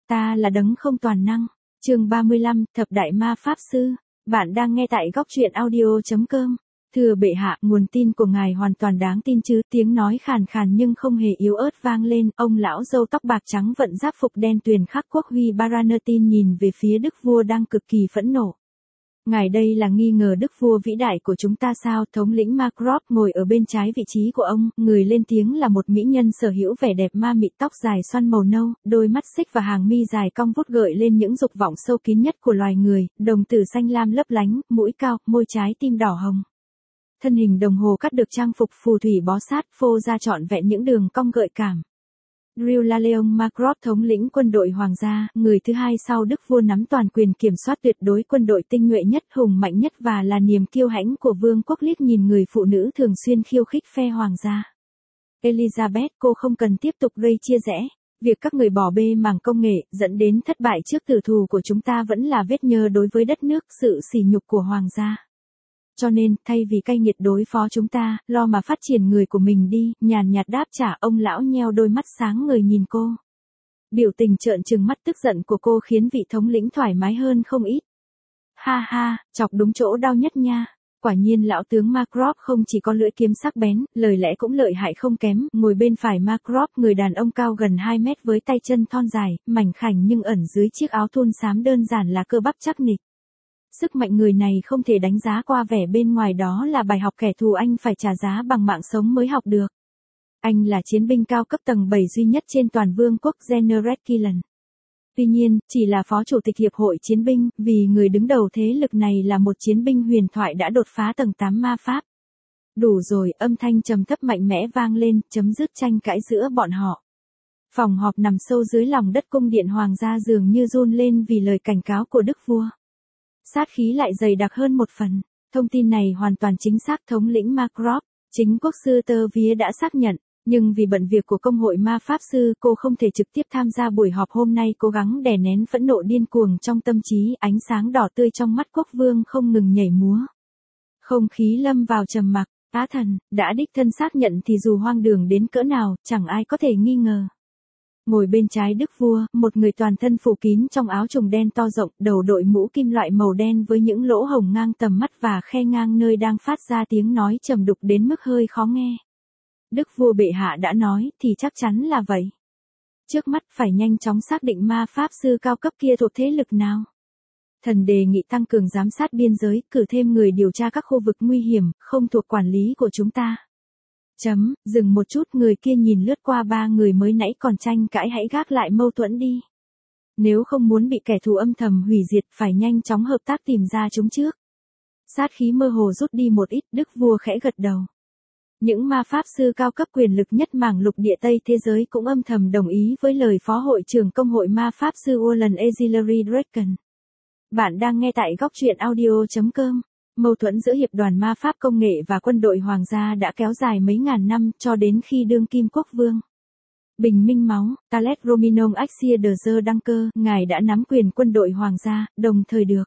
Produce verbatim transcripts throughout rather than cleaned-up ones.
ta là đấng không toàn năng. Chương ba mươi lăm, Thập đại ma pháp sư. Bạn đang nghe tại góc truyện audio chấm com. Thưa bệ hạ, nguồn tin của ngài hoàn toàn đáng tin chứ? Tiếng nói khàn khàn nhưng không hề yếu ớt vang lên. Ông lão râu tóc bạc trắng vận giáp phục đen tuyền khắc quốc huy Baranatin nhìn về phía đức vua đang cực kỳ phẫn nộ. Ngài đây là nghi ngờ đức vua vĩ đại của chúng ta sao? Thống lĩnh Macroft ngồi ở bên trái vị trí của ông, người lên tiếng là một mỹ nhân sở hữu vẻ đẹp ma mị, tóc dài xoăn màu nâu, đôi mắt xích và hàng mi dài cong vút gợi lên những dục vọng sâu kín nhất của loài người, đồng tử xanh lam lấp lánh, mũi cao, môi trái tim đỏ hồng. Thân hình đồng hồ cắt được trang phục phù thủy bó sát, phô ra trọn vẹn những đường cong gợi cảm. Leon Macroft, thống lĩnh quân đội hoàng gia, người thứ hai sau đức vua, nắm toàn quyền kiểm soát tuyệt đối quân đội tinh nhuệ nhất, hùng mạnh nhất và là niềm kiêu hãnh của vương quốc, liếc nhìn người phụ nữ thường xuyên khiêu khích phe hoàng gia. Elizabeth, cô không cần tiếp tục gây chia rẽ. Việc các người bỏ bê mảng công nghệ, dẫn đến thất bại trước tử thù của chúng ta vẫn là vết nhơ đối với đất nước, sự sỉ nhục của hoàng gia. Cho nên, thay vì cay nghiệt đối phó chúng ta, lo mà phát triển người của mình đi, nhàn nhạt đáp trả. Ông lão nheo đôi mắt sáng ngời nhìn cô. Biểu tình trợn trừng mắt tức giận của cô khiến vị thống lĩnh thoải mái hơn không ít. Ha ha, chọc đúng chỗ đau nhất nha. Quả nhiên lão tướng Macroft không chỉ có lưỡi kiếm sắc bén, lời lẽ cũng lợi hại không kém. Ngồi bên phải Macroft, người đàn ông cao gần hai mét với tay chân thon dài, mảnh khảnh nhưng ẩn dưới chiếc áo thun xám đơn giản là cơ bắp chắc nịch. Sức mạnh người này không thể đánh giá qua vẻ bên ngoài, đó là bài học kẻ thù anh phải trả giá bằng mạng sống mới học được. Anh là chiến binh cao cấp tầng bảy duy nhất trên toàn vương quốc General Killen. Tuy nhiên, chỉ là phó chủ tịch hiệp hội chiến binh, vì người đứng đầu thế lực này là một chiến binh huyền thoại đã đột phá tầng tám ma pháp. Đủ rồi, âm thanh trầm thấp mạnh mẽ vang lên, chấm dứt tranh cãi giữa bọn họ. Phòng họp nằm sâu dưới lòng đất cung điện hoàng gia dường như run lên vì lời cảnh cáo của đức vua. Sát khí lại dày đặc hơn một phần. Thông tin này hoàn toàn chính xác, thống lĩnh Macroft, chính quốc sư Tơ Vía đã xác nhận, nhưng vì bận việc của công hội ma pháp sư, cô không thể trực tiếp tham gia buổi họp hôm nay. Cố gắng đè nén phẫn nộ điên cuồng trong tâm trí, ánh sáng đỏ tươi trong mắt quốc vương không ngừng nhảy múa. Không khí lâm vào trầm mặc. Á thần, đã đích thân xác nhận thì dù hoang đường đến cỡ nào, chẳng ai có thể nghi ngờ. Ngồi bên trái đức vua, một người toàn thân phủ kín trong áo trùng đen to rộng, đầu đội mũ kim loại màu đen với những lỗ hổng ngang tầm mắt và khe ngang nơi đang phát ra tiếng nói trầm đục đến mức hơi khó nghe. Đức vua bệ hạ đã nói, thì chắc chắn là vậy. Trước mắt phải nhanh chóng xác định ma pháp sư cao cấp kia thuộc thế lực nào. Thần đề nghị tăng cường giám sát biên giới, cử thêm người điều tra các khu vực nguy hiểm, không thuộc quản lý của chúng ta. Chấm, dừng một chút, người kia nhìn lướt qua ba người mới nãy còn tranh cãi, hãy gác lại mâu thuẫn đi. Nếu không muốn bị kẻ thù âm thầm hủy diệt, phải nhanh chóng hợp tác tìm ra chúng trước. Sát khí mơ hồ rút đi một ít, đức vua khẽ gật đầu. Những ma pháp sư cao cấp quyền lực nhất mảng lục địa Tây thế giới cũng âm thầm đồng ý với lời phó hội trưởng công hội ma pháp sư Orlan Exilary Draken. Bạn đang nghe tại góc truyện audio chấm com. Mâu thuẫn giữa hiệp đoàn ma pháp công nghệ và quân đội hoàng gia đã kéo dài mấy ngàn năm, cho đến khi đương kim quốc vương bình minh máu, Talet Rominom Axia de Zer đăng cơ, ngài đã nắm quyền quân đội hoàng gia, đồng thời được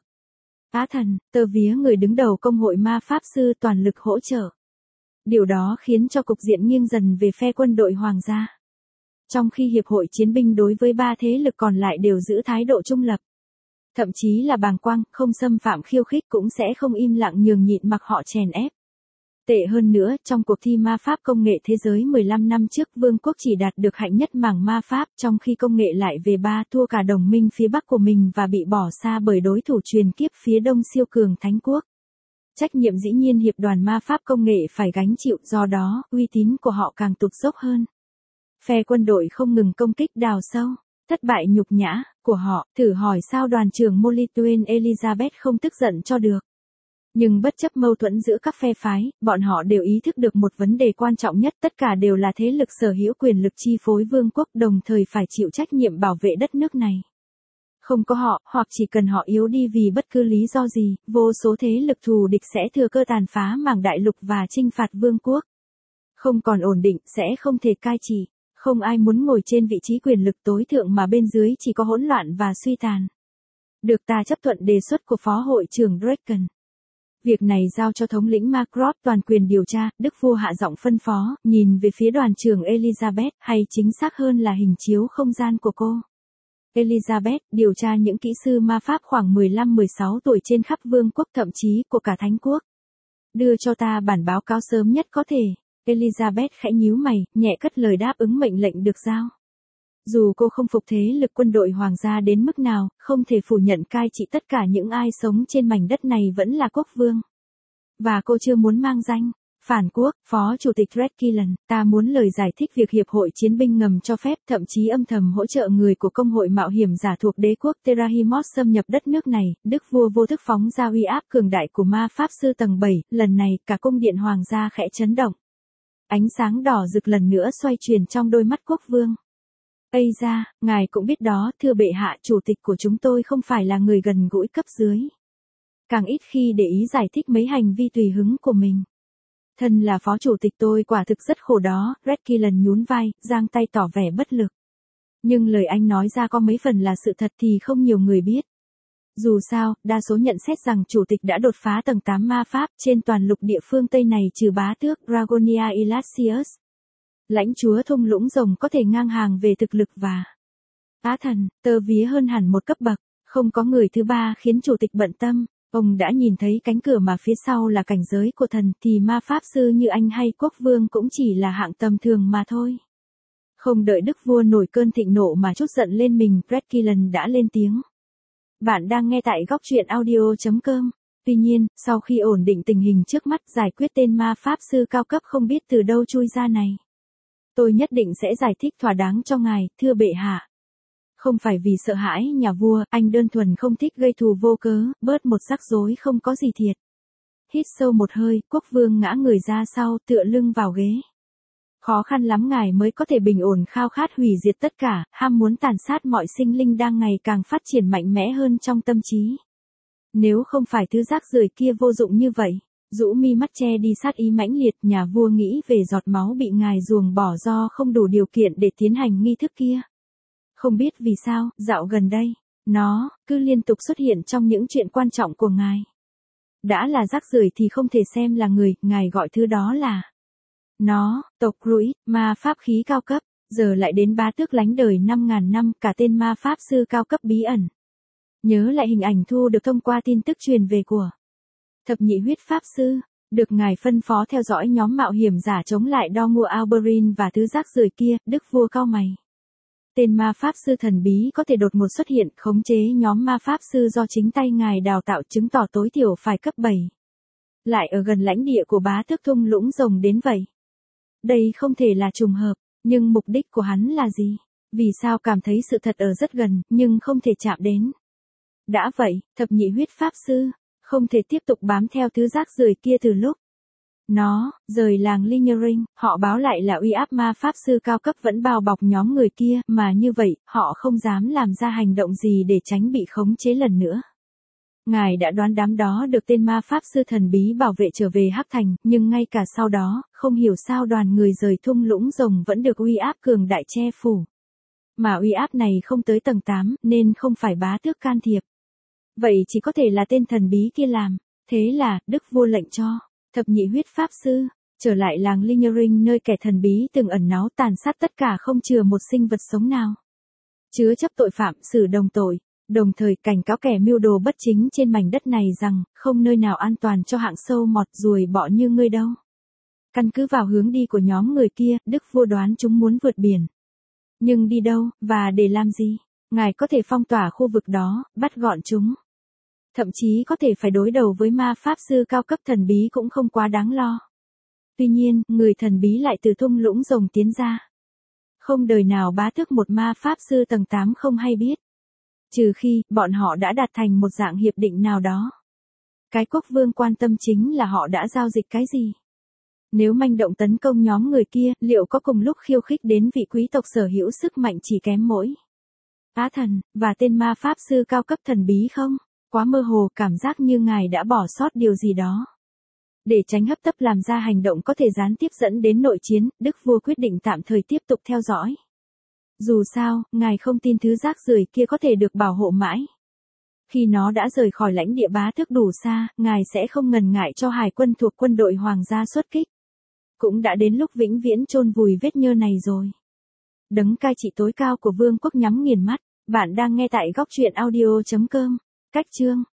Á thần, Tơ Vía, người đứng đầu công hội ma pháp sư, toàn lực hỗ trợ. Điều đó khiến cho cục diện nghiêng dần về phe quân đội hoàng gia. Trong khi hiệp hội chiến binh đối với ba thế lực còn lại đều giữ thái độ trung lập. Thậm chí là bàng quang, không xâm phạm khiêu khích, cũng sẽ không im lặng nhường nhịn mặc họ chèn ép. Tệ hơn nữa, trong cuộc thi ma pháp công nghệ thế giới mười lăm năm trước, vương quốc chỉ đạt được hạng nhất mảng ma pháp, trong khi công nghệ lại về ba, thua cả đồng minh phía bắc của mình và bị bỏ xa bởi đối thủ truyền kiếp phía đông siêu cường Thánh quốc. Trách nhiệm dĩ nhiên hiệp đoàn ma pháp công nghệ phải gánh chịu, do đó, uy tín của họ càng tụt dốc hơn. Phe quân đội không ngừng công kích đào sâu. Thất bại nhục nhã của họ, thử hỏi sao đoàn trưởng Molituen Elizabeth không tức giận cho được. Nhưng bất chấp mâu thuẫn giữa các phe phái, bọn họ đều ý thức được một vấn đề quan trọng nhất, tất cả đều là thế lực sở hữu quyền lực chi phối vương quốc, đồng thời phải chịu trách nhiệm bảo vệ đất nước này. Không có họ, hoặc chỉ cần họ yếu đi vì bất cứ lý do gì, vô số thế lực thù địch sẽ thừa cơ tàn phá mảng đại lục và chinh phạt vương quốc. Không còn ổn định, sẽ không thể cai trị. Không ai muốn ngồi trên vị trí quyền lực tối thượng mà bên dưới chỉ có hỗn loạn và suy tàn. Được ta chấp thuận đề xuất của phó hội trưởng Draken. Việc này giao cho thống lĩnh Macroft toàn quyền điều tra, đức vua hạ giọng phân phó, nhìn về phía đoàn trưởng Elizabeth, hay chính xác hơn là hình chiếu không gian của cô. Elizabeth, điều tra những kỹ sư ma pháp khoảng mười lăm mười sáu tuổi trên khắp vương quốc thậm chí của cả thánh quốc. Đưa cho ta bản báo cáo sớm nhất có thể. Elizabeth khẽ nhíu mày, nhẹ cất lời đáp ứng mệnh lệnh được giao. Dù cô không phục thế lực quân đội hoàng gia đến mức nào, không thể phủ nhận cai trị tất cả những ai sống trên mảnh đất này vẫn là quốc vương. Và cô chưa muốn mang danh phản quốc. Phó Chủ tịch Red Killen, ta muốn lời giải thích việc Hiệp hội Chiến binh ngầm cho phép, thậm chí âm thầm hỗ trợ người của công hội mạo hiểm giả thuộc đế quốc Terahimos xâm nhập đất nước này. Đức vua vô thức phóng ra uy áp cường đại của ma pháp sư tầng bảy, lần này cả cung điện hoàng gia khẽ chấn động. Ánh sáng đỏ rực lần nữa xoay chuyển trong đôi mắt quốc vương. Ây da, ngài cũng biết đó, thưa bệ hạ, chủ tịch của chúng tôi không phải là người gần gũi cấp dưới. Càng ít khi để ý giải thích mấy hành vi tùy hứng của mình. Thân là phó chủ tịch tôi quả thực rất khổ đó. Red Killen nhún vai, giang tay tỏ vẻ bất lực. Nhưng lời anh nói ra có mấy phần là sự thật thì không nhiều người biết. Dù sao, đa số nhận xét rằng chủ tịch đã đột phá tầng tám ma pháp trên toàn lục địa phương Tây này trừ bá tước Dragonia Elassius. Lãnh chúa thung lũng rồng có thể ngang hàng về thực lực và á thần, tơ vía hơn hẳn một cấp bậc. Không có người thứ ba khiến chủ tịch bận tâm. Ông đã nhìn thấy cánh cửa mà phía sau là cảnh giới của thần thì ma pháp sư như anh hay quốc vương cũng chỉ là hạng tầm thường mà thôi. Không đợi đức vua nổi cơn thịnh nộ mà trút giận lên mình, Red Killen đã lên tiếng. Bạn đang nghe tại góc truyện audio chấm com. Tuy nhiên, sau khi ổn định tình hình trước mắt giải quyết tên ma pháp sư cao cấp không biết từ đâu chui ra này. Tôi nhất định sẽ giải thích thỏa đáng cho ngài, thưa bệ hạ. Không phải vì sợ hãi nhà vua, anh đơn thuần không thích gây thù vô cớ, bớt một rắc rối không có gì thiệt. Hít sâu một hơi, quốc vương ngã người ra sau, tựa lưng vào ghế. Khó khăn lắm ngài mới có thể bình ổn khao khát hủy diệt tất cả, ham muốn tàn sát mọi sinh linh đang ngày càng phát triển mạnh mẽ hơn trong tâm trí. Nếu không phải thứ rác rưởi kia vô dụng như vậy, rũ mi mắt che đi sát ý mãnh liệt, nhà vua nghĩ về giọt máu bị ngài ruồng bỏ do không đủ điều kiện để tiến hành nghi thức kia. Không biết vì sao, dạo gần đây, nó cứ liên tục xuất hiện trong những chuyện quan trọng của ngài. Đã là rác rưởi thì không thể xem là người, ngài gọi thứ đó là nó, tộc Rũi, ma pháp khí cao cấp, giờ lại đến bá tước lánh đời năm ngàn năm, cả tên ma pháp sư cao cấp bí ẩn. Nhớ lại hình ảnh thu được thông qua tin tức truyền về của thập nhị huyết pháp sư, được ngài phân phó theo dõi nhóm mạo hiểm giả chống lại Dorngur Alberin và thứ rác rưởi kia, đức vua cau mày. Tên ma pháp sư thần bí có thể đột ngột xuất hiện, khống chế nhóm ma pháp sư do chính tay ngài đào tạo, chứng tỏ tối thiểu phải cấp bảy. Lại ở gần lãnh địa của bá tước thung lũng rồng đến vậy. Đây không thể là trùng hợp, nhưng mục đích của hắn là gì? Vì sao cảm thấy sự thật ở rất gần, nhưng không thể chạm đến? Đã vậy, thập nhị huyết pháp sư, không thể tiếp tục bám theo thứ rác rưởi kia từ lúc nó rời làng Lingering, họ báo lại là uy áp ma pháp sư cao cấp vẫn bao bọc nhóm người kia, mà như vậy, họ không dám làm ra hành động gì để tránh bị khống chế lần nữa. Ngài đã đoán đám đó được tên ma pháp sư thần bí bảo vệ trở về Hắc Thành, nhưng ngay cả sau đó, không hiểu sao đoàn người rời thung lũng rồng vẫn được uy áp cường đại che phủ. Mà uy áp này không tới tầng tám, nên không phải bá tước can thiệp. Vậy chỉ có thể là tên thần bí kia làm. Thế là, đức vua lệnh cho thập nhị huyết pháp sư trở lại làng Lingering nơi kẻ thần bí từng ẩn náu tàn sát tất cả không chừa một sinh vật sống nào. Chứa chấp tội phạm, xử đồng tội, đồng thời cảnh cáo kẻ mưu đồ bất chính trên mảnh đất này rằng không nơi nào an toàn cho hạng sâu mọt ruồi bọ như ngươi đâu. Căn cứ vào hướng đi của nhóm người kia, đức vua đoán chúng muốn vượt biển. Nhưng đi đâu, và để làm gì? Ngài có thể phong tỏa khu vực đó, bắt gọn chúng. Thậm chí có thể phải đối đầu với ma pháp sư cao cấp thần bí cũng không quá đáng lo. Tuy nhiên, người thần bí lại từ thung lũng rồng tiến ra. Không đời nào bá tước một ma pháp sư tầng tám không hay biết. Trừ khi, bọn họ đã đạt thành một dạng hiệp định nào đó. Cái quốc vương quan tâm chính là họ đã giao dịch cái gì. Nếu manh động tấn công nhóm người kia, liệu có cùng lúc khiêu khích đến vị quý tộc sở hữu sức mạnh chỉ kém mỗi á thần, và tên ma pháp sư cao cấp thần bí không? Quá mơ hồ, cảm giác như ngài đã bỏ sót điều gì đó. Để tránh hấp tấp làm ra hành động có thể gián tiếp dẫn đến nội chiến, đức vua quyết định tạm thời tiếp tục theo dõi. Dù sao, ngài không tin thứ rác rưởi kia có thể được bảo hộ mãi. Khi nó đã rời khỏi lãnh địa bá tước đủ xa, ngài sẽ không ngần ngại cho hải quân thuộc quân đội hoàng gia xuất kích. Cũng đã đến lúc vĩnh viễn chôn vùi vết nhơ này rồi. Đấng cai trị tối cao của vương quốc nhắm nghiền mắt, Bạn đang nghe tại góc truyện audio chấm com. Cách chương